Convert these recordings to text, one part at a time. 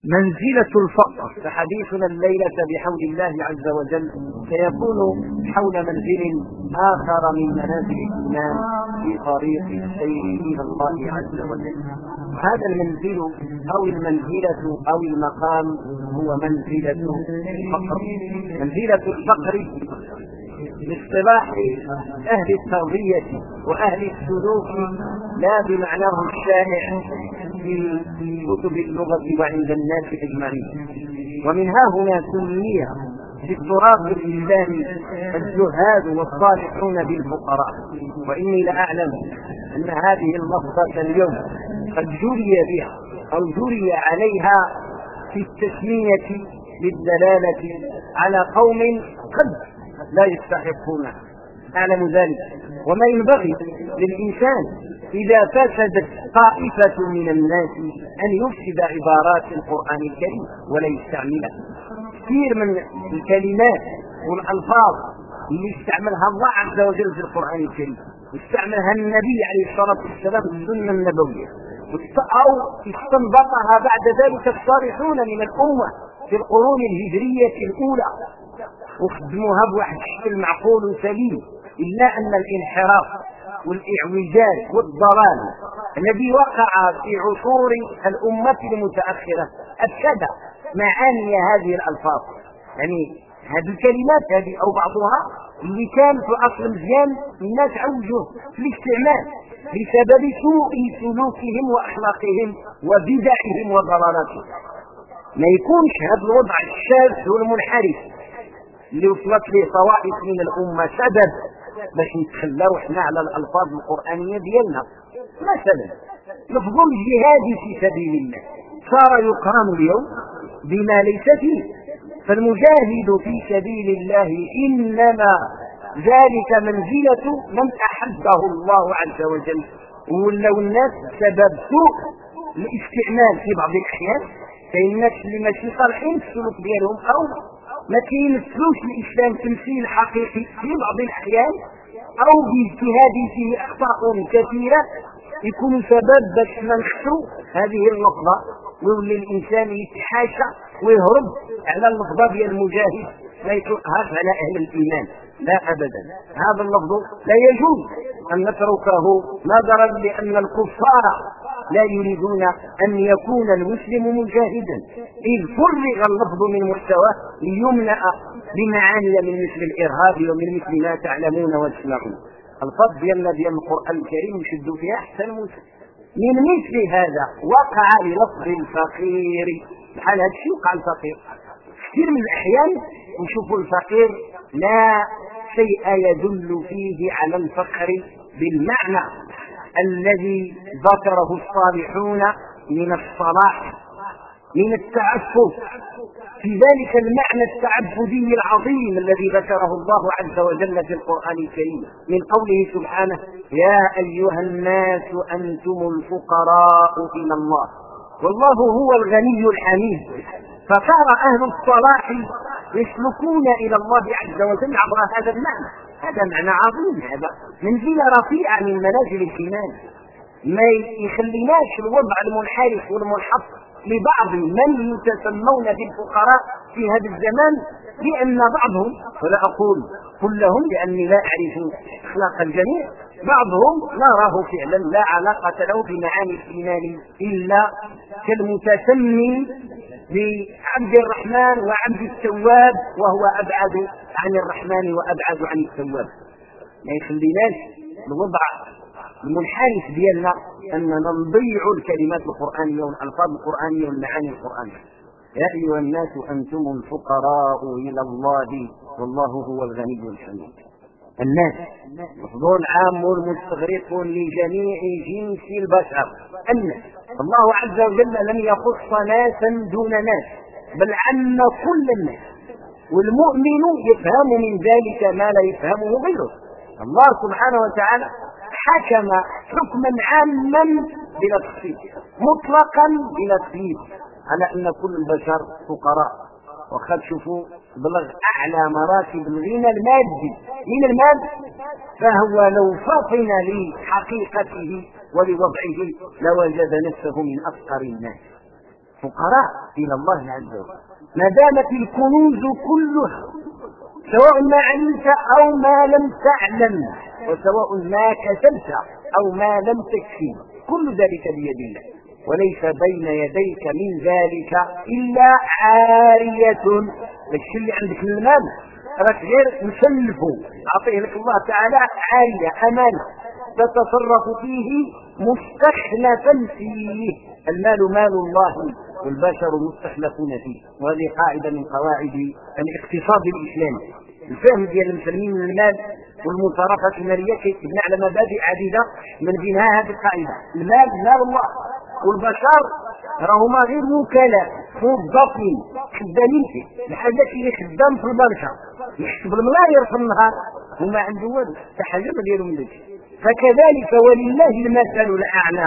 منزلة الفقر. فحديثنا الليلة بحول الله عز وجل سيكون حول منزل آخر من منازل الإيمان في طريق السير إلى الله عز وجل. هذا المنزل أو المنزلة أو المقام هو منزلة الفقر. منزلة الفقر باصطلاح أهل التربية وأهل السلوك لا بمعناه الشائع في كتب اللغة وعند الناس أجمعين. ومن ها هنا سمي في التراث الإسلامي الزهاد والصالحون بالفقراء. وإني لأعلم أن هذه اللفظة اليوم قد جري بها أو جري عليها في التسمية للدلالة على قوم قد لا يستحقونه، أعلم ذلك. وما ينبغي للإنسان إذا فسدت طائفة من الناس أن يفسد عبارات القرآن الكريم ولا يستعملها. كثير من الكلمات والألفاظ اللي استعملها الله عز وجل في القرآن الكريم واستعملها النبي عليه الصلاة والسلام في السنة النبوية أو استنبطها بعد ذلك الصالحون من الأمة في القرون الهجرية الأولى وخدموها بواحد الشكل معقول وسليم، إلا أن الانحراف والإعوجاج والضلال الذي وقع في عصور الأمة المتأخرة أفسد معاني هذه الألفاظ. يعني هذه الكلمات هذه أو بعضها اللي كان في أصل مزيان الناس عوجوه في الاستعمال بسبب سوء سلوكهم وأخلاقهم وبدعهم وضلالاتهم. ما يكونش هذا الوضع الشاذ والمنحرف اللي وصلت له طوائف من الأمة سبب باش نتخلوا احنا على الألفاظ القرآنية ديالنا. مثلا لفظ الجهاد في سبيل الله صار يقرن اليوم بما ليس فيه. فالمجاهد في سبيل الله إنما ذلك منزلة من أحبه الله عز وجل، ولو الناس سبب سوء الاستعمال في بعض الأحيان فإن الناس اللي ماشي صالحين في السلوك ديالهم أو ما كيمثلوش الإسلام تمثيل حقيقي في بعض الأحيان أو باجتهاد فيه أخطاء كثيرة يكون سبب باش ننخسوا هذه اللفظة ويولي الإنسان يتحاشى ويهرب على اللفظة ديال المجاهد لا يطلقهاش على أهل الإيمان. لا أبدا، هذا اللفظ لا يجوز أن نتركه نظرا لأن الكفار لا يريدون أن يكون المسلم مجاهدا، إذ فرغ اللفظ من محتواه ليمنع بمعاني من مثل الإرهاب ومن مثل ما تعلمون وتسمعون. الفضل ديالنا ديال القرآن الكريم يشد فيها أحسن مسلم. من مثل هذا وقع للفظ الفقير بحال هذا الشيء وقع الفقير. كثير من الأحيان نشوف الفقير لا شيء يدل فيه على الفقر بالمعنى الذي ذكره الصالحون من الصلاح من التعفف، في ذلك المعنى التعبدي العظيم الذي ذكره الله عز وجل في القرآن الكريم من قوله سبحانه: يا أيها الناس أنتم الفقراء إلى الله والله هو الغني الحميد. فصار أهل الصلاح يسلكون إلى الله عز وجل عبر هذا المعنى. هذا معنى عظيم، هذا منزلة رفيعة من منازل الإيمان. ما يخليناش الوضع المنحرف والمنحط لبعض من يتسمون بالفقراء في هذا الزمان، لأن بعضهم، ولا أقول كلهم لأني لا أعرف أخلاق الجميع، بعضهم نراه فعلا لا علاقة له بمعاني الإيمان إلا كالمتسمي بعبد الرحمن وعبد التواب وهو أبعد عن الرحمن وأبعد عن التواب. ما يخليناش الوضع المنحرف ديالنا أننا نضيع الكلمات القرآنية والألفاظ القرآنية والمعاني القرآنية. يا أيها الناس أنتم الفقراء إلى الله والله هو الغني الحميد. الناس لفظ عام مستغرق لجميع جنس البشر. الناس الله عز وجل لم يخص ناسا دون ناس بل عم كل الناس، والمؤمن يفهم من ذلك ما لا يفهمه غيره. الله سبحانه وتعالى حكم حكما عاما بلا تخصيص مطلقا بلا تقييد على أن كل البشر فقراء. وقد شوفوا بلغ أعلى مراتب الغنى المادي من المال، فهو لو فطن لحقيقته ولوضعه لوجد نفسه من أفقر الناس. فقراء إلى الله عز وجل. ما دامت الكنوز كلها سواء ما علمت أو ما لم تعلم، وسواء ما كسبت أو ما لم تكسب، كل ذلك بيد الله، وليس بين يديك من ذلك إلا عارية. الشيء اللي عندك من المال راك غير مسلفه، أعطيه لك الله تعالى عارية أمانة تتصرف فيه مستخلفا فيه. المال مال الله والبشر مستخلفون فيه، وهذه قاعدة من قواعد الاقتصاد الإسلامي. الفهم ديال المسلمين من المال والمصارفة المالية يبنى على مبادئ عديدة، من بينها هذه القاعدة: المال مال الله، والبشر راهما غير وكلاء موظفين خدامين فيه، الحاجات اللي خدام في البركة يحسب الملايير في النهار وما عنده والو حتى حاجة ما ديالو من ذلك. فكذلك ولله المثل الأعلى،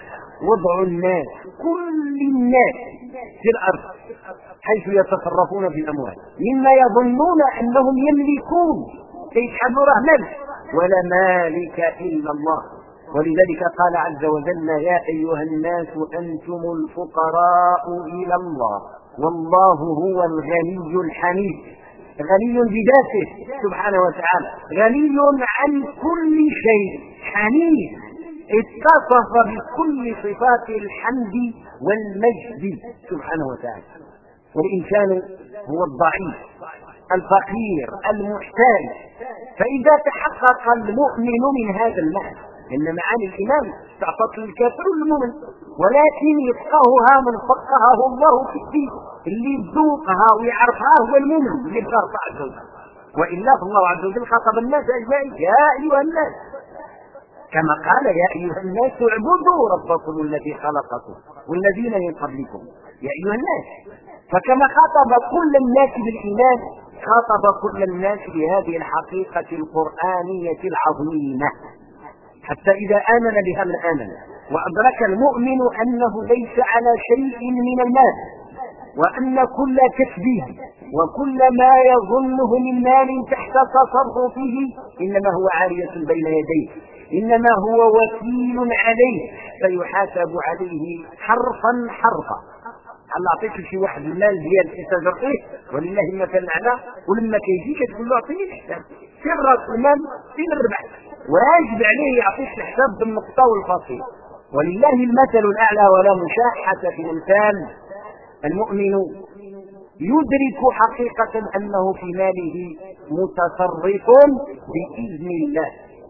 وضع الناس كل الناس في الأرض حيث يتصرفون في الأموال مما يظنون أنهم يملكون، يسحبوا رهنا ولا مالك إلا الله. ولذلك قال عز وجل: يا أيها الناس أنتم الفقراء إلى الله والله هو الغني الحميد. غني بذاته سبحانه وتعالى، غني عن كل شيء، حميد، اتصف بكل صفات الحمد والمجد سبحانه وتعالى. والإنسان هو الضعيف الفقير المحتاج. فإذا تحقق المؤمن من هذا المعنى، إن معاني الإيمان تعطت للكافر والمؤمن، ولكن يفقهها من فقهه الله في الدين، اللي يذوقها ويعرفها هو المؤمن اللي بغير طاعته. وإلا فالله عز وجل خاطب الناس أجمعين: يا أيها الناس، كما قال: يا أيها الناس اعبدوا ربكم الذي خلقكم والذين من قبلكم يا أيها الناس. فكما خاطب كل الناس بالإيمان خاطب كل الناس بهذه الحقيقة القرآنية العظيمة، حتى إذا آمن بها من آمن وأدرك المؤمن أنه ليس على شيء من المال، وأن كل كسبه وكل ما يظنه من مال تحت تصرفه إنما هو عارية بين يديه، إنما هو وكيل عليه فيحاسب عليه حرفا حرفا. هل أعطيك شي واحد المال ديال تستاجر فيه ولله المثل الأعلى، ولما كيجي كتقول له أعطيني الحساب فين راس المال فين الربح، واجب عليه يعطيك الحساب بالنقطة والفاصل. ولله المثل الأعلى ولا مشاحة في الإنسان. المؤمن يدرك حقيقة أنه في ماله متصرف بإذن الله،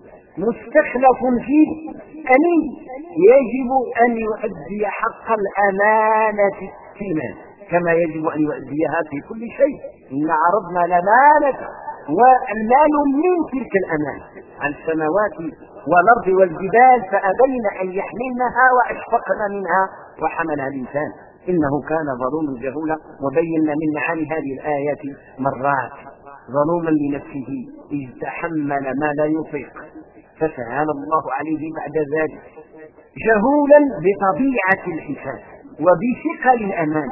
مستخلف فيه، أمين، يجب أن يؤدي حق الأمانة في المال كما يجب أن يؤديها في كل شيء. إن عرضنا الأمانة، والمال من تلك الأمانة، عن السماوات والأرض والجبال فأبين أن يحملنها وأشفقن منها وحملها الإنسان إنه كان ظلوما جهولا. وبينا من معاني هذه الآيات مرات: ظلوما لنفسه إذ تحمل ما لا يطيق فسهل الله عليه بعد ذلك، جهولا بطبيعة الإنسان وبثقل الأمان،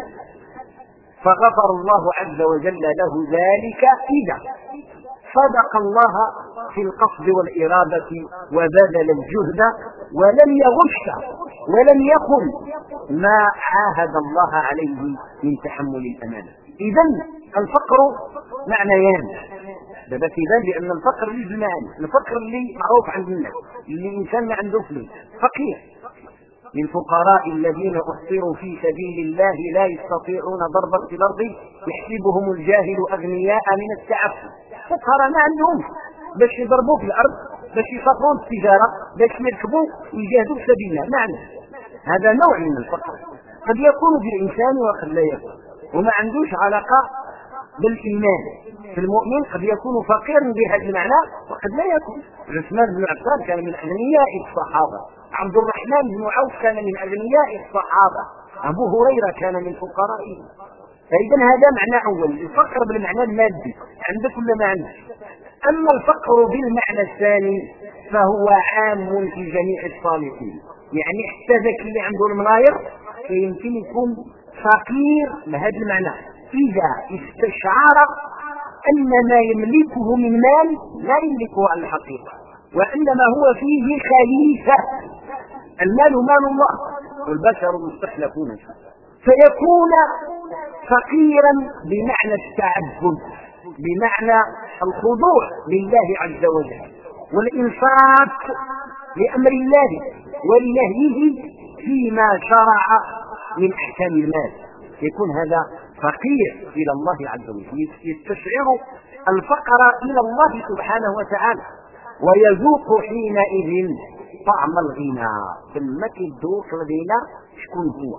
فغفر الله عز وجل له ذلك إذا صدق الله في القصد والإرادة وبذل الجهد ولم يغش ولم يقل ما عاهد الله عليه من تحمل الأمانة. إذن الفقر معنيان دابا تبان بأن الفقر ليه المعنى: الفقر اللي معروف عند الناس، اللي الإنسان ما عنده فلوس فقير. للفقراء الذين أحصروا في سبيل الله لا يستطيعون ضربا في الأرض يحسبهم الجاهل أغنياء من التعفف. فقراء ما عندهم باش يضربوا في الأرض، باش يسافروا التجارة، باش يركبوا ويجاهدوا في سبيل الله. معنى هذا نوع من الفقر قد يكون بالإنسان وقد لا يكون، وما عندوش علاقة بالإيمان. في المؤمن قد يكون فقيرا بهذا المعنى وقد لا يكون. عثمان بن عفان كان من أغنياء الصحابة، عبد الرحمن بن عوف كان من أغنياء الصحابة، أبو هريرة كان من فقرائهم. فإذا هذا معنى أول، الفقر بالمعنى المادي عندك ولا ما عندك. أما الفقر بالمعنى الثاني فهو عام في جميع الصالحين، يعني حتى ذاك اللي عنده الملاير يمكن يكون فقير بهذا المعنى إذا استشعر أن ما يملكه من مال لا يملكه على الحقيقة، وإنما هو فيه خليفة. المال مال الله والبشر مستخلفون فيه. فيكون فقيرا بمعنى التعبد، بمعنى الخضوع لله عز وجل والإنصات لأمر الله ولنهيه فيما شرع من أحكام المال. يكون هذا فقير إلى الله عز وجل، يستشعر الفقر إلى الله سبحانه وتعالى، ويذوق حينئذ طعم الغنى. ثم كيذوق الغنى شكون هو؟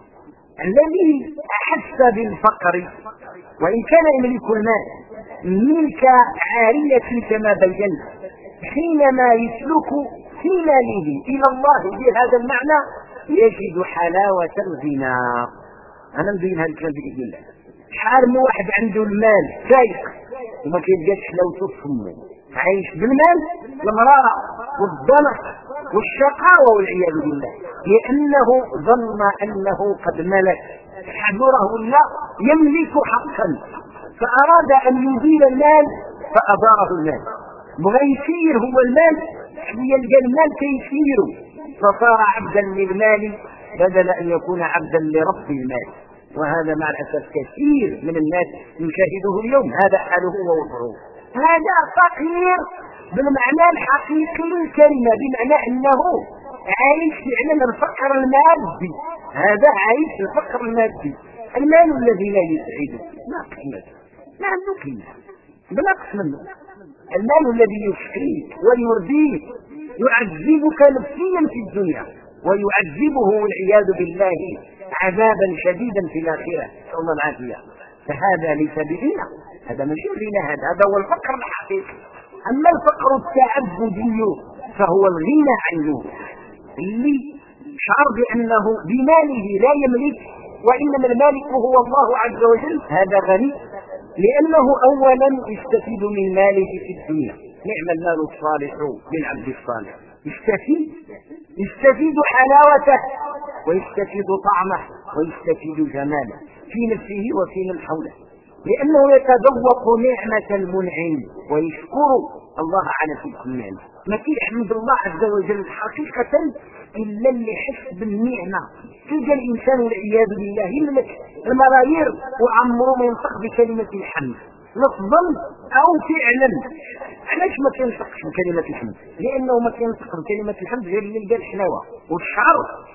الذي أحس بالفقر وإن كان يملك المال ملك عارية كما بينا، حينما يسلك في ماله إلى الله بهذا المعنى يجد حلاوة الغنى. أنا نبين هذا الكلام بإذن الله. شحال من واحد عنده المال سايق وما كيلقاش حلاوته في فمه، عايش بالمال المرارة والضنك والشقاوة والعياذ بالله، لأنه ظن أنه قد ملك حضره الله يملك حقا، فأراد أن يزيل المال فأداره المال، بغى يسير هو المال يلقى المال كيسيره، فصار عبدا للمال بدل أن يكون عبدا لرب المال. وهذا مع الأسف كثير من الناس نشاهده اليوم، هذا حاله ووضعه. هذا فقير بالمعنى الحقيقي للكلمة، بمعنى أنه عايش فعلا الفقر المادي، هذا عايش الفقر المادي. المال الذي لا يسعده ما قيمته، ما عنده قيمة، بنقص منه. المال الذي يشقيك ويرضيك يعذبك نفسيا في الدنيا ويعذبه والعياذ بالله عذابا شديدا في الآخرة، نسأل الله العافية. فهذا ليس بغنى، هذا مش غنى، هذا هو الفقر الحقيقي. أما الفقر التعبدي فهو الغنى عنه، اللي شعر بأنه بماله لا يملك وإنما المالك هو الله عز وجل، هذا غني، لأنه أولا يستفيد من ماله في الدنيا. نعم المال الصالح للعبد الصالح، يستفيد حلاوته ويستفيد طعمه ويستفيد جماله في نفسه وفي من حوله، لأنه يتذوق نعمة المنعم ويشكر الله على تلك النعمة. ما يحمد الله عز وجل حقيقة إلا اللي حس بالنعمة. تلقى الإنسان والعياذ بالله يملك الملايير وعمره ما ينطق بكلمة الحمد لفظا أو فعلا. علاش ما تنطقش بكلمة الحمد؟ لأنه ما تنطق بكلمة الحمد غير اللي لقى الحلاوة والشعر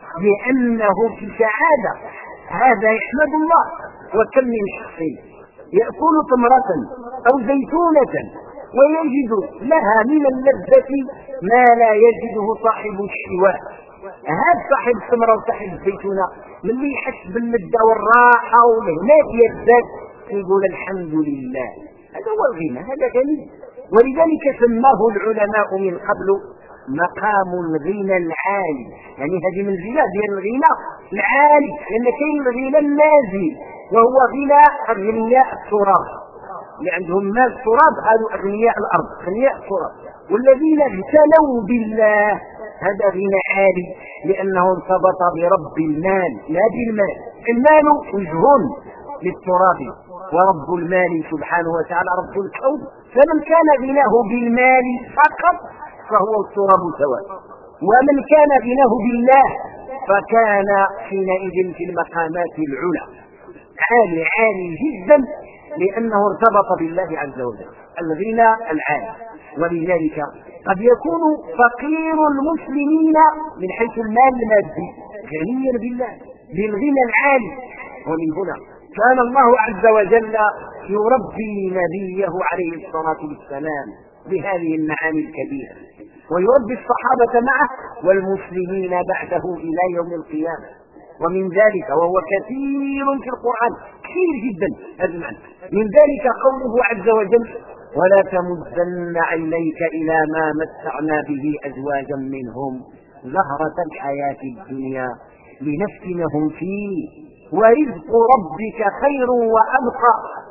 لأنه في سعادة. هذا يحمد الله. وكم من شخص يأكل تمرة أو زيتونة ويجد لها من اللذة ما لا يجده صاحب الشواء. هذا صاحب التمرة وصاحب الزيتونة من اللي يحس باللذة والراحة والهناء يزداد يقول الحمد لله. هذا هو الغنى، هذا غني. ولذلك سماه العلماء من قبل مقام الغنى العالي، يعني هذه منزلة ديال الغنى العالي، لأن كاين الغنى النازل وهو غنى أغنياء التراب، اللي عندهم مال التراب هذو أغنياء الأرض، أغنياء التراب. والذين اغتنوا بالله هذا غنى عالي لأنه ارتبط برب المال لا بالمال. المال وجه للتراب ورب المال سبحانه وتعالى رب الكون، فمن كان غناه بالمال فقط فهو التراب سواء، ومن كان غناه بالله فكان حينئذ في المقامات العلى عالي عالي جدا لأنه ارتبط بالله عز وجل، الغنى العالي. ولذلك قد يكون فقير المسلمين من حيث المال المادي غنيا بالله بالغنى العالي. ومن هنا كان الله عز وجل يربي نبيه عليه الصلاة والسلام بهذه المعاني الكبيرة، ويربي الصحابة معه والمسلمين بعده إلى يوم القيامة. ومن ذلك وهو كثير في القرآن كثير جدا هذا المعنى، من ذلك قوله عز وجل ولا تمدن عينيك إلى ما متعنا به أزواجا منهم زهرة الحياة الدنيا لنفتنهم فيه ورزق ربك خير وأبقى.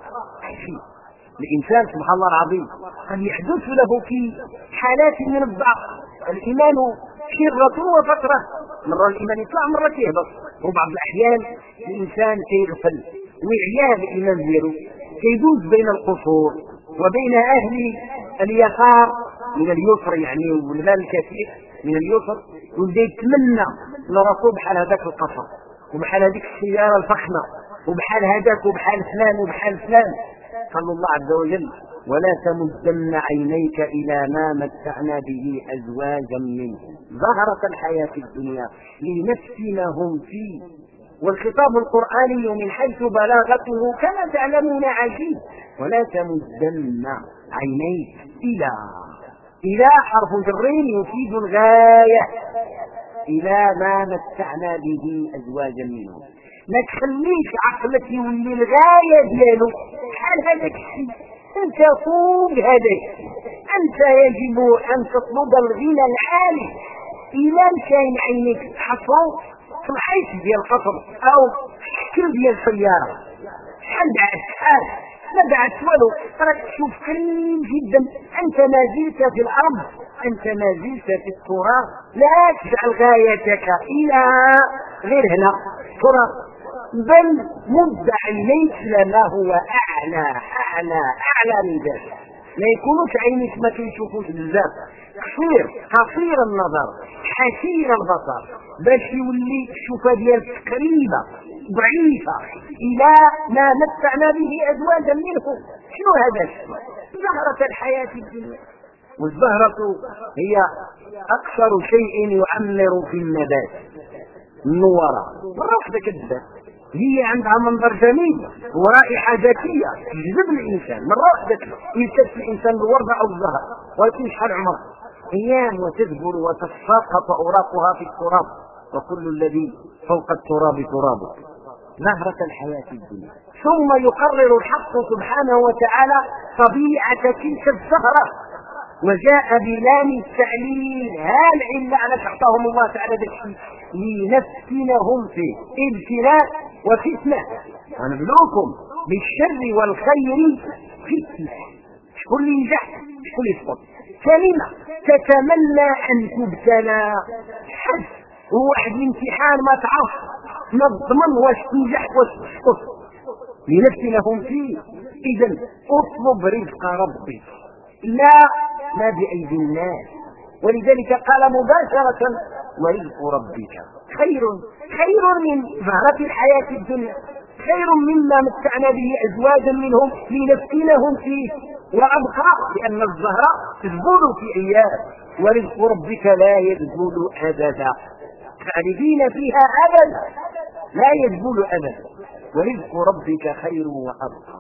الإنسان سبحان الله العظيم قد يحدث له في حالات من الضعف الإيمان شرة وفترة، مرة الإيمان يطلع مرة يهبط، وبعض الأحيان الإنسان كيغفل ويعيا الإيمان ديالو كيدوز بين القصور وبين أهل اليسار من اليسر يعني والمال الكثير من اليسر، ويبدا يتمنى لرسول بحال هذاك القصر وبحال هذيك السيارة الفخمة وبحال هذاك وبحال فلان وبحال فلان. قال الله عز وجل ولا تمدن عينيك إلى ما متعنا به أزواجا منهم زهرة الحياة الدنيا لنفتنهم فيه. والخطاب القرآني من حيث بلاغته كما تعلمون عجيب. ولا تمدن عينيك إلى حرف جر يفيد الغاية إلى ما متعنا به أزواجا منهم. ما تخليش عقلك يولي الغاية ديالو بحال هذاك الشيء. أنت فوق هذاك، أنت يجب أن تطلب الغنى العالي. إلى كاين عينيك تحصل في الحيط ديال القصر أو الشكل ديال السيارة شحال بعد ما بعد والو راك تشوف قريب جدا. أنت ما زلت في الأرض، أنت ما زلت في التراب. لا تجعل غايتك إلى غير هنا تراب، بل مد عينيك لما هو أعلى أعلى أعلى من ذلك. ما يكونوش عينيك ما كيشوفوش بزاف، قصير النظر حسير البصر، باش يولي الشوفه ديالك قريبه ضعيفه إلى ما متعنا به أزواجا منهم. شنو هذا زهرة الحياة الدنيا. والزهرة هي أكثر شيء يعمر في النبات. النورة بالرفض كذا هي عندها منظر جميل ورائحة ذكية تجذب الإنسان من رائحة يلتف الإنسان بالوردة أو الزهر. ولكن شحال عمر أيام وتذبل وتتساقط أوراقها في التراب وكل الذي فوق التراب ترابه. زهرة الحياة الدنيا. ثم يقرر الحق سبحانه وتعالى طبيعة تلك الزهرة وجاء بلام التعليل. العلة على اعطاهم الله تعالى ذلك لنفتنهم فيه. ابتلاء وفتنة. ونبلوكم بالشر والخير فتنة. شكون اللي ينجح شكون يسقط. كلمة تتمنى أن تبتلى حد وواحد الامتحان ما تعرف ما تضمن واش تنجح واش تسقط. لنفتنهم فيه. إذا اطلب رزق ربك لا ما بأيدي الناس. ولذلك قال مباشرة ورزق ربك خير من زهرة الحياة الدنيا، خير مما متعنا به أزواجا منهم لنفتنهم فيه. وأبقى لأن الزهرة تذبل في أيام ورزق ربك لا يذبل أبدا، خالدين فيها أبدا لا يذبل أبدا. ورزق ربك خير وأبقى.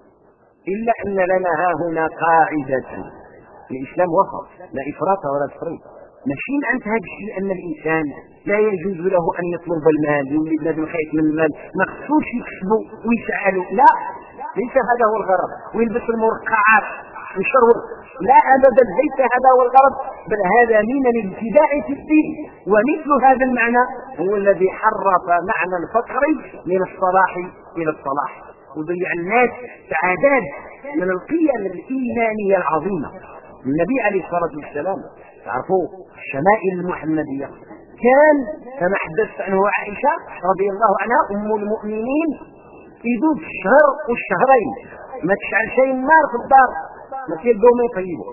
إلا أن لنا هاهنا قاعدة. الإسلام وسط، لا إفراط ولا تفريط. ماشي معنى هذا الشيء أن الإنسان لا يجوز له أن يطلب المال يولي بنادم خايف من المال ما خصوش يكسبه ويسعله. لا، ليس هذا هو الغرض. ويلبس المرقعات ويشرب، لا أبدا، ليس هذا هو الغرض. بل هذا من الابتداع في الدين. ومثل هذا المعنى هو الذي حرف معنى الفقر من الصلاح إلى الصلاح وضيع الناس سعادات من القيم الإيمانية العظيمة. النبي عليه الصلاة والسلام تعرفوا الشمائل المحمدية كان كما حدثت عنه عائشة رضي الله عنها أم المؤمنين يدوب الشهر والشهرين ما تشعل شيء النار في الدار ما كيلقوا ما يطيبوا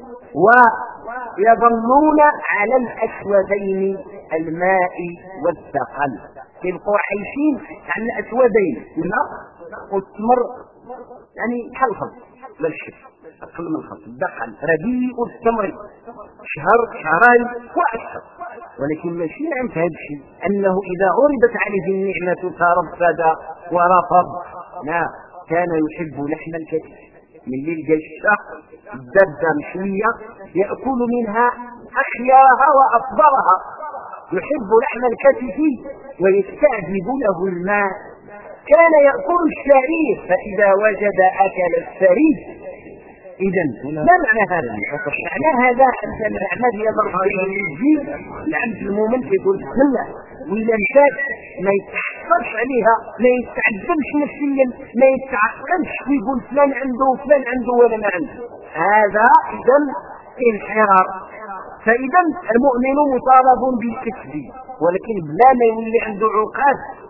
ويظلون على الأسودين الماء والثقل. يبقوا عايشين على الأسودين الماء والتمر يعني حلخل لا الشف أقل من الخط الدخل رديء التمر شهر شهرين وأكثر. ولكن ماشي عند هذا الشيء أنه إذا عرضت عليه النعمة تردد ورفض. لا، كان يحب لحم الكتف من الجشة الدبة مشوية يأكل منها أخيارها وأفضلها. يحب لحم الكتف ويستعذب له الماء. كان يأكل الشعير فإذا وجد أكل السريد. إذا ما معنى هذا؟ معنى هذا أن الأعمال هي الجيل العبد المؤمن يقول بسم الله وإذا مشات ما يتحصلش عليها ما يتعذبش نفسيا ما يتعقلش ويقول فلان عنده ولا ما عنده. هذا إذا انحراف. فإذا المؤمن مطالب بالكسب ولكن بلا ما يولي عنده عقاد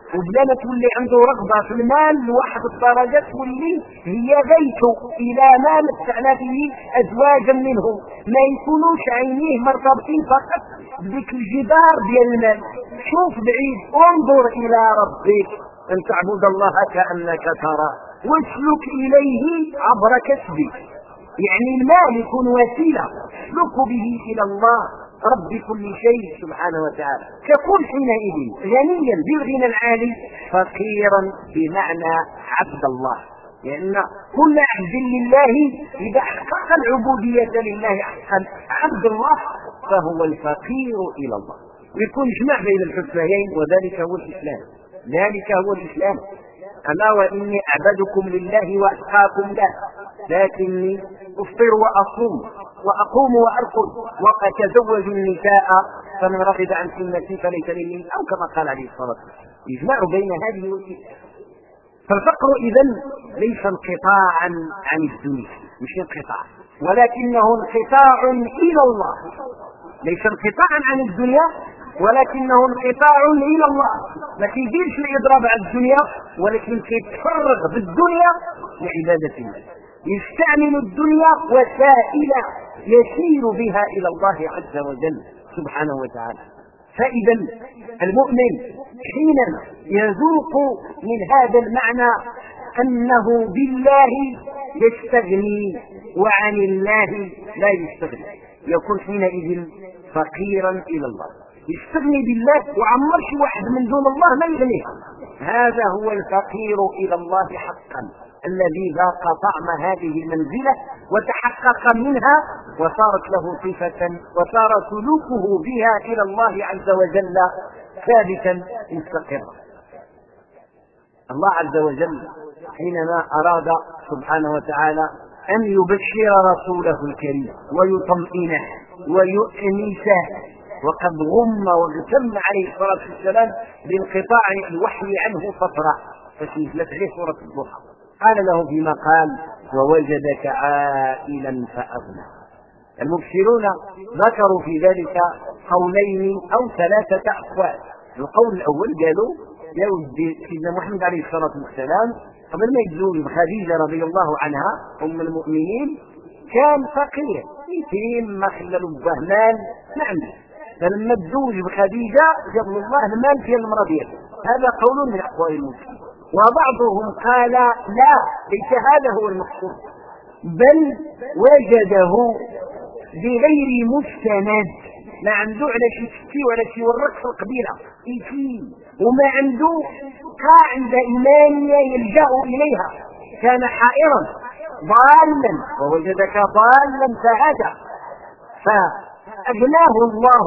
وبلا ما تولي عنده رغبة في المال لواحد الدرجة تولي هي غايته إلى ما متعنا به أزواجا منهم، ما يكونوش عينيه مرتبطين فقط بذيك الجدار ديال المال. شوف بعيد، انظر إلى ربك أن تعبد الله كأنك تراه واسلك إليه عبر كسبك. يعني المال يكون وسيلة تسلك به إلى الله رب كل شيء سبحانه وتعالى. تكون حينئذ غنيا بالغنى العالي، فقيرا بمعنى عبد الله، لأن كل عبد لله إذا حقق العبودية لله حقا عبد الله فهو الفقير إلى الله. ويكون جمع بين الحسنيين، وذلك هو الإسلام. ذلك هو الإسلام. أما وإني أعبدكم لله وأتقاكم له، لكني أفطر وأصوم وأقوم وأرقد وأتزوج النساء فمن رغب عن سنتي فليس مني، أو كما قال عليه الصلاة والسلام. يجمع بين هذه والتلك. فالفقر إذن ليس انقطاعا عن الدنيا، مش انقطاع، ولكنه انقطاع إلى الله. ليس انقطاعا عن الدنيا ولكنه انقطاع إلى الله. ما كيديرش الإضراب على الدنيا، ولكن كيتفرغ بالدنيا لعبادة الله، يستعمل الدنيا وسائل يسير بها إلى الله عز وجل سبحانه وتعالى. فإذا المؤمن حينما يذوق من هذا المعنى أنه بالله يستغني وعن الله لا يستغني، يكون حينئذ فقيرا إلى الله. يستغني بالله وعمر شي واحد من دون الله ما يغنيه. هذا هو الفقير إلى الله حقا، الذي ذاق طعم هذه المنزلة وتحقق منها وصارت له صفة، وصار سلوكه بها إلى الله عز وجل ثابتا مستقرا. الله عز وجل حينما أراد سبحانه وتعالى أن يبشر رسوله الكريم ويطمئنه ويؤنسه، وقد غم واغتم عليه الصلاة والسلام بانقطاع الوحي عنه فترة، فنزلت عليه سورة الضحى. قال له فيما قال: ووجدك عائلا فأغنى. المبشرون ذكروا في ذلك قولين أو ثلاثة أقوال. القول الأول قالوا: يا ودي سيدنا محمد عليه الصلاة والسلام قبل ما يتزوج بخديجة رضي الله عنها أم المؤمنين كان فقير، يتيم ما خلى له مال ما عنده، فلما تزوج بخديجة جاب الله المال في المرأة ديالو. هذا قول من أقوال المسلمين. وبعضهم قال: لا، ليس هذا هو المقصود، بل وجده بغير مستند، ما عنده على شي تشكي ولا شي ورق في القبيلة يتيم، وما عنده قاعدة إيمانية يلجأ إليها، كان حائرا ضالا، ووجدك ضالا فهدى، فأغناه الله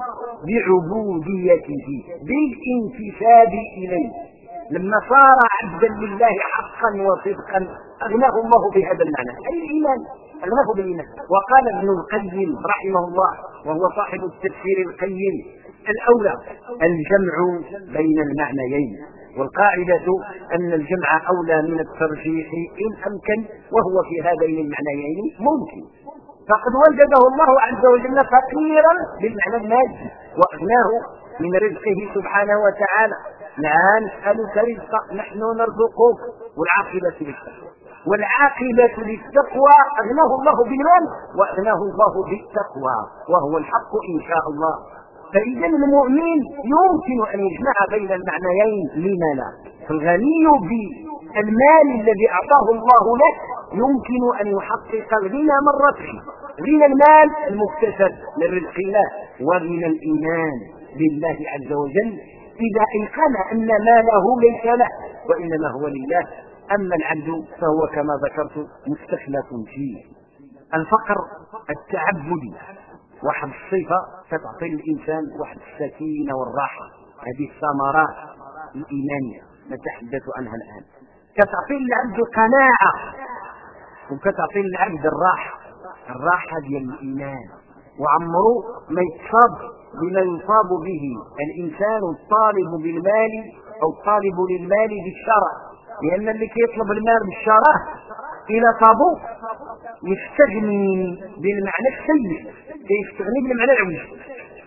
بعبوديته بالانتساب إليه. لما صار عبدا لله حقا وصدقا أغناه الله بهذا المعنى، أي الإيمان، أغناه بالإيمان. وقال ابن القيم رحمه الله وهو صاحب التفسير القيم: الأولى الجمع بين المعنيين، والقاعدة أن الجمع أولى من الترجيح إن أمكن، وهو في هذين المعنيين ممكن. فقد وجده الله عز وجل فقيرا بالمعنى المادي وأغناه من رزقه سبحانه وتعالى. لا نسألك رزقا، نحن نرزقك، والعاقبة للتقوى. والعاقبة للتقوى أغناه الله بالمال وأغناه الله بالتقوى، وهو الحق إن شاء الله. فإذا المؤمن يمكن أن يجمع بين المعنيين، لما لا؟ فالغني بالمال الذي أعطاه الله له يمكن أن يحقق الغنى مرتين: غنى المال المكتسب من رزق الله، وغنى الإيمان بالله عز وجل إذا أيقن أن ماله ليس له وإنما هو لله. أما العبد فهو كما ذكرت مستخلف فيه. الفقر التعبدي واحد الصفة تتعطي الإنسان واحد السكينة والراحة، هذه الثمرات الإيمانية نتحدث عنها الآن. كتعطي العبد قناعة، وكتعطي العبد الراحة ديال الإيمان، وعمره ما يتصاب بما يصاب به الإنسان الطالب بالمال أو الطالب للمال بالشرع، لأن اللي كيطلب المال بالشرع إلى طابو يستغني بالمعنى السيء، يستغني بالمعنى العوج،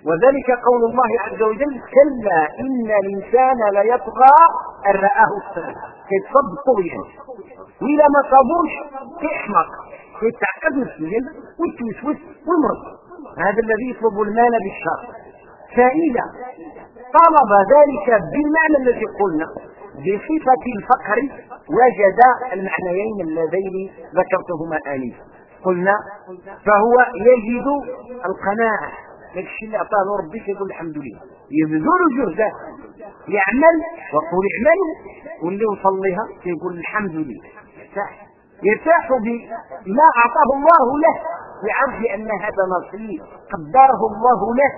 وذلك قول الله عز وجل كلا إن الإنسان ليطغى أن رآه استغنى. كيتصب طغيا وإذا ما صابوش كيحمق كيتعقد مسجد ويتوسوس ويمرض. هذا الذي يطلب المال بالشر. فإذا طلب ذلك بالمعنى الذي قلنا بصفة الفقر وجد المعنيين اللذين ذكرتهما آنفا. قلنا فهو يجد القناعة الشيء اللي أعطاه ربي يقول الحمد لله، يبذل جهده يعمل وقول اعملوا واللي وصل لها يقول الحمد لله. يرتاح بما أعطاه الله له ويعرف أن هذا نصيب قدره الله له،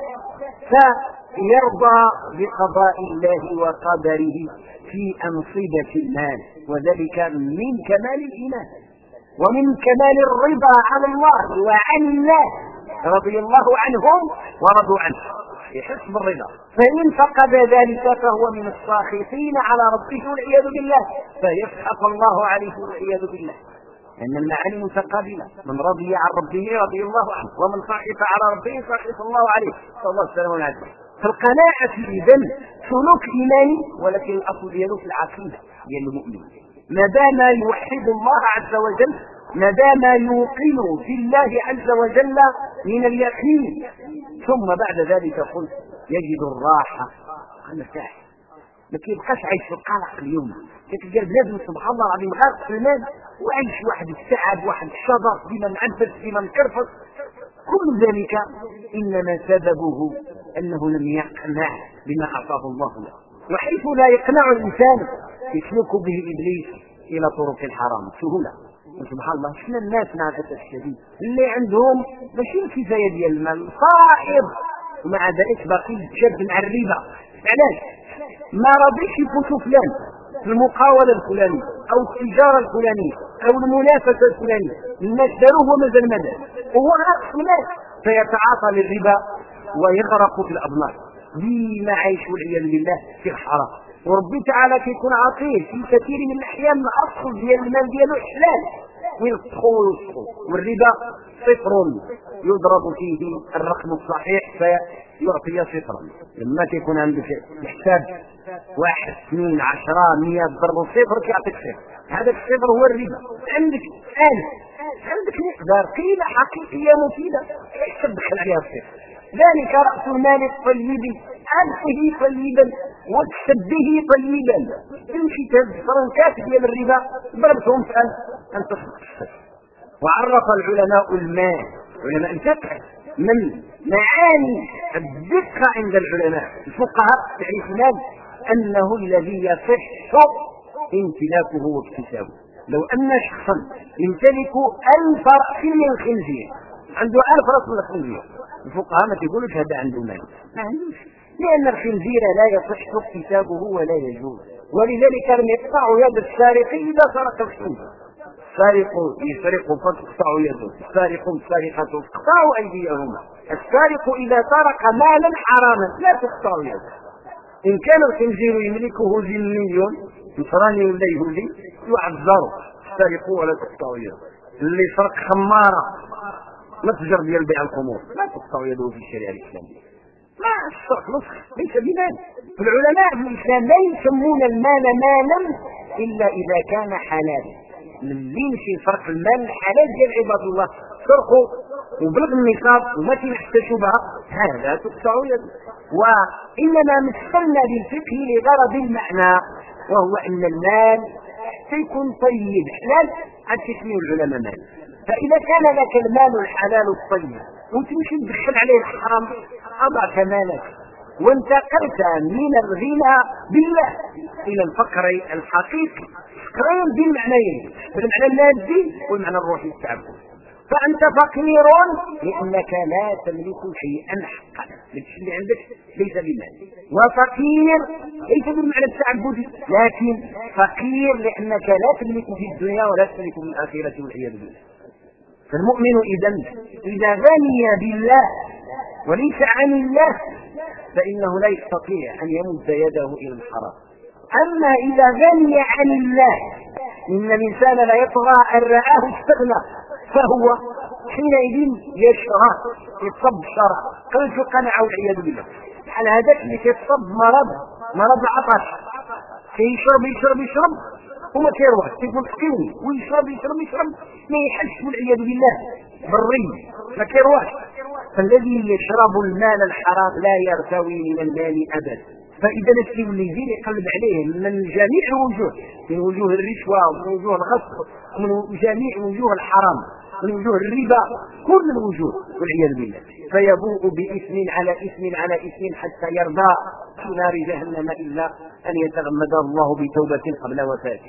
فيرضى بقضاء الله وقدره في أنصبة المال. وذلك من كمال الإيمان ومن كمال الرضا على الله وعن الله، رضي الله عنهم ورضوا عنه، يحس بالرضا. فإن فقد ذلك فهو من الساخطين على ربه والعياذ بالله، فيسخط الله عليه والعياذ بالله، لأن المعاني متقابلة. من رضي عن ربه رضي الله عنه، ومن سخط على ربه سخط الله عليه، صلى الله عليه وسلم. فالقناعة إذن سلوك إيماني، ولكن الأصل دياله في العقيدة ديال المؤمن. ما دام يوحد الله عز وجل، ما دام يوقن في الله عز وجل من اليقين، ثم بعد ذلك قلت يجد الراحة والمرتاح، ما كيبقاش عايش في القلق اليوم. كتلقى بلاد سبحان الله العظيم غارق في المال وعايش واحد التعب، واحد الشظر، ديما منعبس ديما مكرفس. كل ذلك إنما سببه أنه لم يقنع بما أعطاه الله له. وحيث لا يقنع الإنسان يسلك به إبليس إلى طرق الحرام سهولة. سبحان الله شفنا الناس مع الأسف الشديد اللي عندهم ماشي الكفاية ديال المال صائب، ومع ذلك باقي شاب مع الربا. علاش؟ ما رضيش يفوتوا فلان في المقاولة الفلانية أو التجارة الفلانية أو المنافسة الفلانية، الناس داروه ومازال ما دار، وهو غارق في المال فيتعاطى للربا ويغرق في الأبنار ديما عايش والعياذ بالله في الحرام. وربي تعالى كيكون عطيه في كثير من الأحيان الأصل ديال المال ديالو حلال ويدخل والربا صفر يضرب فيه الرقم الصحيح فيعطي صفرا. لما كيكون عندك الحساب 1 2 10 100 ضرب صفر كيعطيك صفر، هذا الصفر هو الربا. عندك 1000 عندك مقدار قيمة حقيقية مفيدة ليش تدخل عليها الصفر. ذلك رأس المال الطيب ألفه طيبا واكسب به طيبا. تمشي فرنكات ديال الربا ضربتهم في أن تصدق الصفر. وعرف العلماء المال، علماء الفقه، من معاني الدقة عند العلماء الفقهاء تعريف المال أنه الذي يصح امتلاكه واكتسابه. لو أن شخصا يمتلك 1000 رأس من خنزير، عنده 1000 رأس من الخنزير، الفقهاء ما تقولوش هذا عنده مال، ما عندوش، لأن الخنزير لا يصح اكتسابه ولا يجوز. ولذلك لم يقطع يد السارق إذا سرق الخنزير. السارق يسرق فتقطع يده، السارق السارقة تقطع أيديهما. السارق إذا سرق مالا حراما لا تقطع يده. إن كان الخنزير يملكه ذمي نصراني ولا يهودي يعذر السارق ولا تقطع يده. اللي سرق خمارة متجر ديال بيع الخمور لا تقطع يده في الشريعة الإسلامية. ما السرق نسخ ليس بمال. العلماء في الإسلام لا يسمون المال مالا إلا إذا كان حلالا. اللي يمشي يسرق المال الحلال ديال عباد الله سرقوا وبلغ النصاب وما فيه حتى شبهه هذا تقطع يده. وإنما مثلنا بالفقه لغرض المعنى، وهو أن المال سيكون طيب حلال عاد تسميه العلماء مال. فإذا كان لك المال الحلال الطيب وتمشي تدخل عليه الحرام أضعف مالك وانتقلت من الغنى بالله إلى الفقر الحقيقي. فقرين بالمعنيين، المعنى المادي والمعنى الروحي التعبد. فأنت فقير لأنك لا تملك شيئا حقا، الشيء اللي عندك ليس بمال. وفقير ليس بالمعنى التعبدي، لكن فقير لأنك لا تملك في الدنيا ولا تملك في الآخرة والعياذ بالله. فالمؤمن إذا غني بالله وليس عن الله فإنه لا يستطيع أن يمد يده إلى الحرام. أما إذا غني عن الله إن الإنسان لا يطغى أن رآه استغنى فهو حينئذ يشرب يصب الشرع قلت قنع والعياذ بالله. بحال هذاك اللي كيتصب مرض العطش يشرب وما كيروحش كيقول سقيوني ويشرب ما يحسش والعياذ بالله بالري ما كيروحش. فالذي يشرب المال الحرام لا يرتوي من المال ابدا. فاذا نفسي اللي يجي يقلب عليه من جميع الوجوه، من وجوه الرشوه ومن وجوه الغصب ومن جميع وجوه الحرام من وجوه الربا كل الوجوه والعياذ بالله، فيبوء بإثم على إثم حتى يرضى في نار جهنم إلا أن يتغمده الله بتوبة قبل وفاته.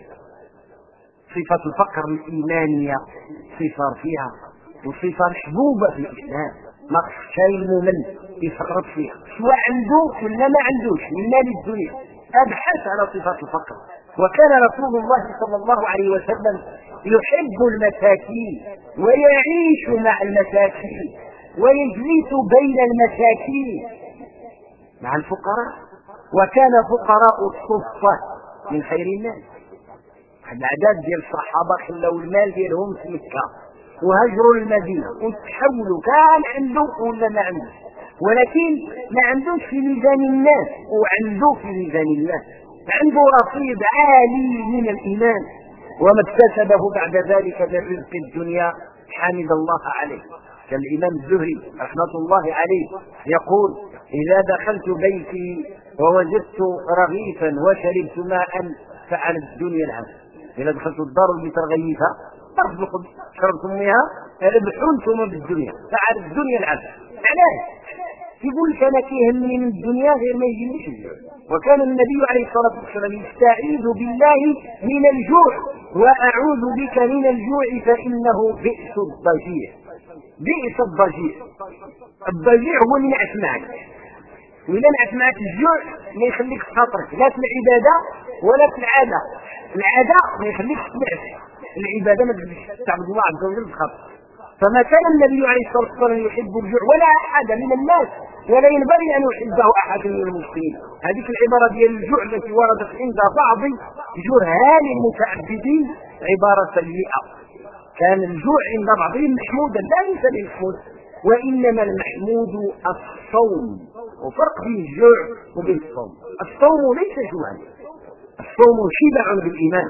صفة الفقر الإيمانية صفة رفيعة وصفة محبوبة في الإسلام، ما شيء المؤمن يفرط فيها سواء عنده ولا ما عندوش من مال الدنيا. أبحث على صفات الفقر. وكان رسول الله صلى الله عليه وسلم يحب المساكين ويعيش مع المساكين ويجلس بين المساكين مع الفقراء. وكان فقراء الصفة من خير الناس. الأعداد ديال الصحابة خلوا المال ديالهم في مكة وهجروا المدينة وتحولوا كان عنده ولا ما عنده، ولكن ما عندوش في ميزان الناس وعنده في ميزان الله. عنده رصيد عالي من الإيمان وما اكتسبه بعد ذلك من رزق الدنيا حمد الله عليه. كان الإمام الزهري رحمة الله عليه يقول: إذا دخلت بيتي ووجدت رغيفا وشربت ماء فعلى الدنيا العسل. إذا دخلت الدار ولقيت رغيفة شربت منها ابحنتم بالدنيا فعلى الدنيا العسل. علاش؟ يقول لك انا كيهمني من الدنيا غير ما يجينيش الجوع. وكان النبي عليه الصلاه والسلام يستعيذ بالله من الجوع: واعوذ بك من الجوع فانه بئس الضجيع. بئس الضجيع. الضجيع هو اللي نعس معك، وإذا نعس معك الجوع ما يخليك خاطرك لا في العباده ولا في العاده. العاده ما يخليكش تنعس، العباده ما تقدرش تعبد الله عز وجل بخاطر. فما كان النبي عليه الصلاه والسلام يحب الجوع ولا احد من الناس، ولا ينبغي ان يحبه احد من المسلمين. هذه العباره ديال الجوع التي وردت عند بعض جرهان المتعبدين عباره سيئه. كان الجوع عند بعضهم محمودا لا ليس بالمحمود، وانما المحمود الصوم. وفرق بين الجوع وبين الصوم. الصوم ليس جوعا، الصوم شبع بالايمان.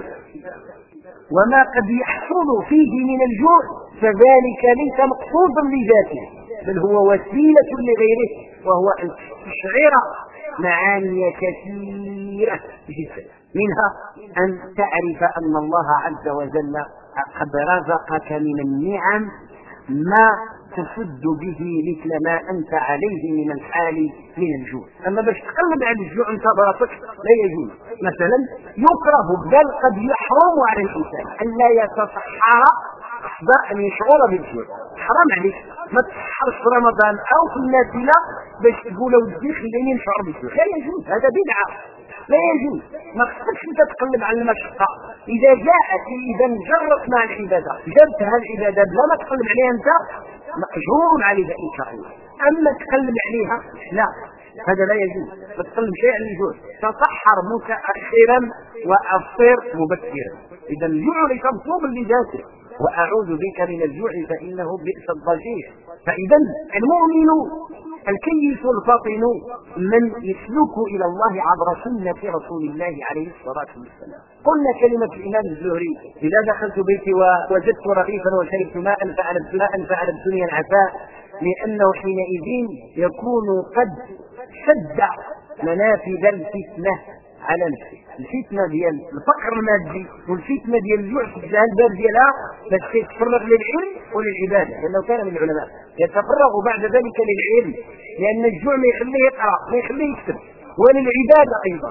وما قد يحصل فيه من الجوع فذلك ليس مقصودا لذاته، بل هو وسيلة لغيره، وهو أن تستشعر معاني كثيرة جدا، منها أن تعرف أن الله عز وجل قد رزقك من النعم ما تسد به مثل ما أنت عليه من الحال من الجوع. أما باش تقلب على الجوع أنت براسك لا يجوز. مثلا يكره بل قد يحرم على الإنسان أن لا يتصحر أحضر أن يشعر بالجوع. حرام عليك ما تسحرش في رمضان أو في النافلة باش تقول ودي خليني نشعر بالجوع، لا يجوز، هذا بدعة لا يجوز. ما خصكش انت تقلب على المشقة. إذا جاءت إذا جرت مع العبادة جبتها العبادة بلا ما تقلب عليها أنت مأجور عليها إن شاء الله. أما تقلب عليها لا، هذا لا يجوز. ما تقلب شيء على الجوع، تصحر متأخرا وأفطر مبكرا. إذا الجوع ليس مطلوبا لذاته. وأعوذ بك من الجوع فإنه بئس الضجيع. فإذا المؤمن الكيس الفطن من يسلك إلى الله عبر سنة رسول الله عليه الصلاة والسلام. قلنا كلمة الإمام الزهري: إذا دخلت بيتي ووجدت رغيفا وشربت ماء فعلى الدنيا العفاء، لأنه حينئذ يكون قد شد منافذ الفتنة على نفسه. الفتنة ديال الفقر المادي والفتنة ديال الجوع في الباب ديالها باش يتفرغ للعلم وللعبادة، لأنه كان من العلماء يتفرغ بعد ذلك للعلم، لأن الجوع ما يخليه يقرأ ما يخليه يكتب، وللعبادة أيضا.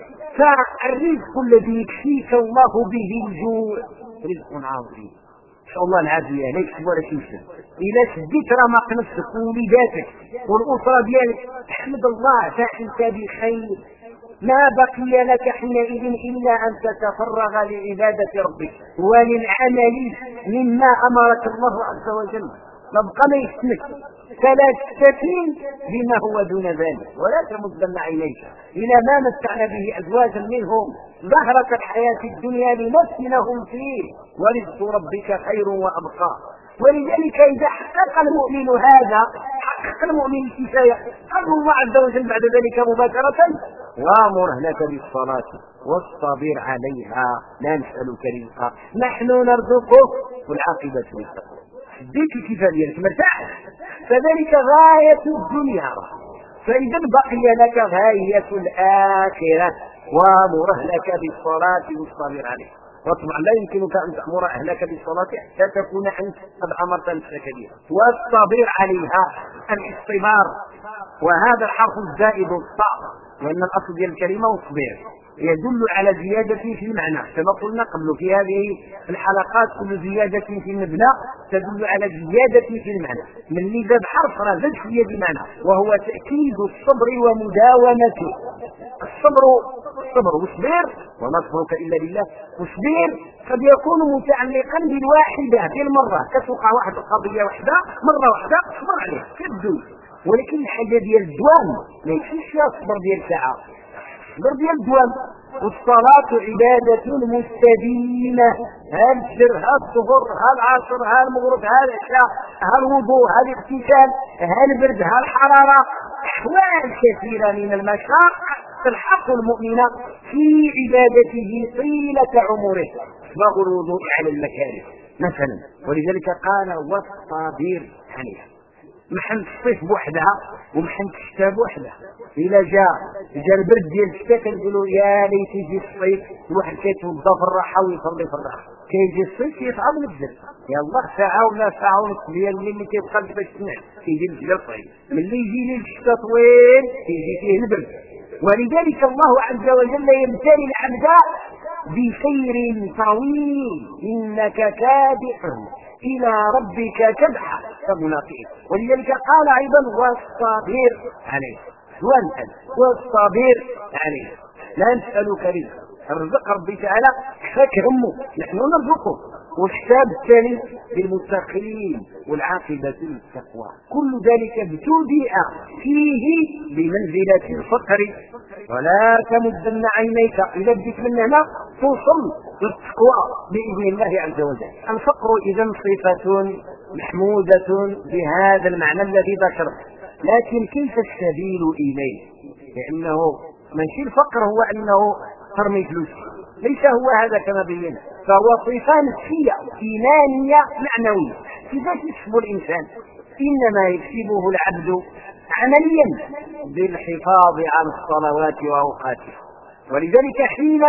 فالرزق الذي يكفيك الله به الجوع رزق عظيم إن شاء الله العافية لا يكسب ولا تنسى. إذا سديت رمق نفسك ووليداتك والأسرة ديالك احمد الله فأنت بخير. ما بقي لك حينئذ إلا أن تتفرغ لعبادة ربك وللعمل مما أمرك الله عز وجل. نبقى ما يسمك فلا تستكين بما هو دون ذلك، ولا تمدن عينيك إلى ما متعنا به أزواجا منهم زهرة الحياة الدنيا لنفتنهم فيه ورزق ربك خير وأبقى. ولذلك إذا حقق المؤمن هذا حقق المؤمن الكفاية، قال الله عز وجل بعد ذلك مباشرة: وامر أهلك بالصلاة واصطبر عليها لا نسألك رزقا نحن نرزقك والعاقبة للتقوى. ديك الكفاية ديالك مرتاح، فذلك غاية الدنيا. فإذا بقي لك غاية الآخرة: وامر أهلك بالصلاة واصطبر عليها. وطبعا لا يمكنك أن تأمر أهلك بالصلاة حتى تكون أنت قد أمرت نفسك بها. واصطبر عليها الاصطبار، وهذا الحرف الزائد الطاء، لأن الأصل ديال الكلمة واصبر يدل على زيادة في المعنى، كما قلنا قبل في هذه الحلقات كل زيادة في المبنى تدل على زيادة في المعنى. من اللي زاد حرف راه زاد شوية بمعنى، وهو تأكيد الصبر ومداومته. الصبر واصبر وما صبرك إلا بالله. واصبر قد يكون متعلقا بالواحدة في المرة، كتوقع واحد القضية واحدة مرة واحدة اصبر عليها كدوز، ولكن الحاجة ديال الدوام ما يكفيش فيها الصبر ديال ساعة، الصبر ديال الدوام. والصلاة عبادة مستديمة، ها الفجر ها الظهر ها العصر ها المغرب ها العشاء ها الوضوء ها الاغتسال ها البرد ها الحرارة، أحوال كثيرة من المشاق تلحق المؤمن في عبادته طيلة عمره، إسباغ الوضوء على المكاره مثلا. ولذلك قال: واصطبر عليها. محن الصيف بوحدها ومحن الشتاء بوحدها. إلا جاء البرد ديال الشتاء كنقولوا يا ليت يجي الصيف، الواحد كيتوضا في الراحة ويصلي في الراحة. كيجي الصيف يتعب الجسد، يلا ساعة ولا ساعة ونص ديال اللي كيبقى باش تنعس، كيجي الجسد طويل. ملي يجي ليل الشتاء طويل كيجي فيه البرد. ولذلك الله عز وجل يمتلي العبد بسير طويل: إنك كادح إلى ربك كدحا فملاقيه. ولذلك قال أيضا: واصطبر عليه. وانت واصطبر عليه لا نسألك رزقا، الرزق ربي تعالى كفاك همه، نحن نرزقه. والشاب الثاني للمتقين والعاقبة للتقوى. كل ذلك ابتدئ فيه بمنزلة الفقر. ولا تمدن عينيك، إذا بديت من هنا توصل للتقوى بإذن الله عز وجل. الفقر إذا صفة محمودة بهذا المعنى الذي ذكرت، لكن كيف السبيل إليه؟ لأنه ماشي الفقر هو أنه ترمي فلوس، ليس هو هذا كما بينا، فهو صفة نفسية إيمانية معنوية. كيفاش يكسب الإنسان؟ إنما يكسبه العبد عمليا بالحفاظ على الصلوات وأوقاتها. ولذلك حينما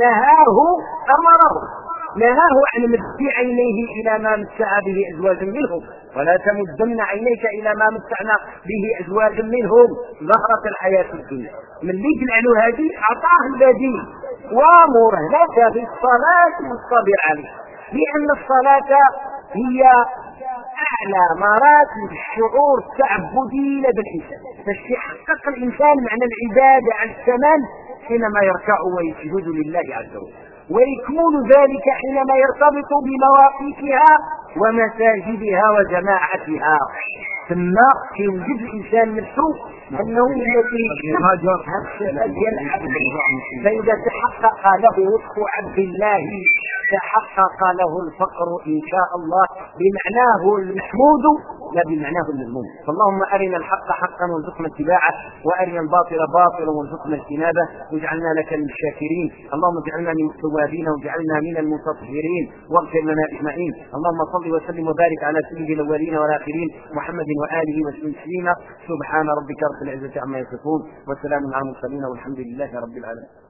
نهاه عن مد عينيه إلى ما متع به أزواجا منهم: ولا تمدن عينيك إلى ما متعنا به أزواجا منهم زهرة الحياة الدنيا. من اللي جلعلوا هذه أعطاه البديل: وامر أهلك بالصلاة واصطبر عليها، لأن الصلاة هي أعلى مراتب الشعور التعبدي لدى الإنسان. فيحقق الإنسان معنى العبادة على الكمال حينما يركع ويسجد لله عز وجل، ويكمل ذلك حينما يرتبط بمواقفها ومساجدها وجماعتها. ثم يوجد الإنسان نفسه أنه الذي فإذا تحقق له وصف عبد الله تحقق له الفقر إن شاء الله بمعناه المحمود لا بمعناه المذموم. فاللهم أرنا الحق حقا وارزقنا اتباعه، وأرنا الباطل باطلا وارزقنا اجتنابه، واجعلنا لك من الشاكرين. اللهم اجعلنا من التوابين واجعلنا من المتطهرين، واغفر لنا أجمعين. اللهم صل وسلم وبارك على سيد الأولين والآخرين محمد وآله وسلم. سبحان ربك رب العزة عما يصفون، وسلام على المرسلين، والحمد لله رب العالمين.